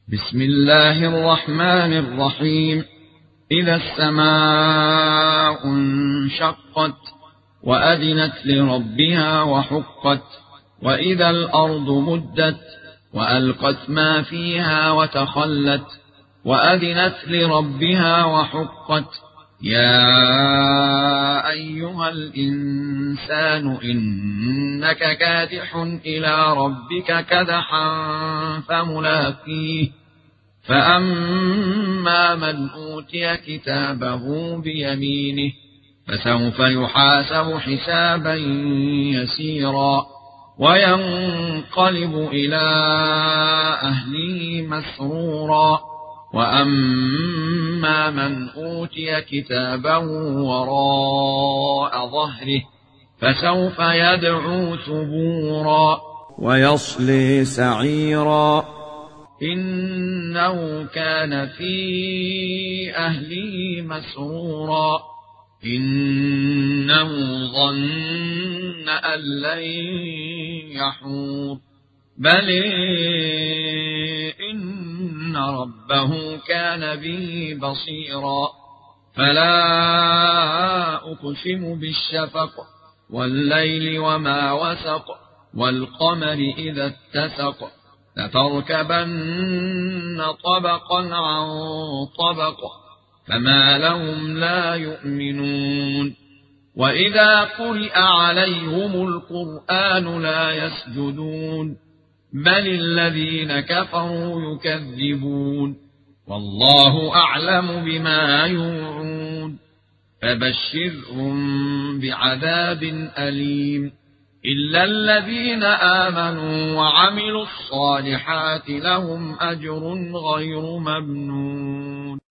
بسم الله الرحمن الرحيم. إذا السماء انشقت وأذنت لربها وحقت وإذا الأرض مدت وألقت ما فيها وتخلت وأذنت لربها وحقت يا أيها الإنسان إنك كادح إلى ربك كدحا فملاقيه فأما من أوتي كتابه بيمينه فسوف يحاسب حسابا يسيرا وينقلب إلى أهله مسرورا وأما من أوتي كتابه وراء ظهره فسوف يدعو ثبورا ويصلي سعيرا إنه كان في أهله مسرورا إنه ظن أن لن يحور بل إن ربه كان به بصيرا فلا أقسم بالشفق والليل وما وسق والقمر إذا اتسق لتركبن طبقا عن طبق فما لهم لا يؤمنون وإذا قرئ عليهم القرآن لا يسجدون بل الذين كفروا يكذبون والله أعلم بما يوعون فبشرهم بعذاب أليم إلا الذين آمنوا وعملوا الصالحات لهم أجر غير ممنون.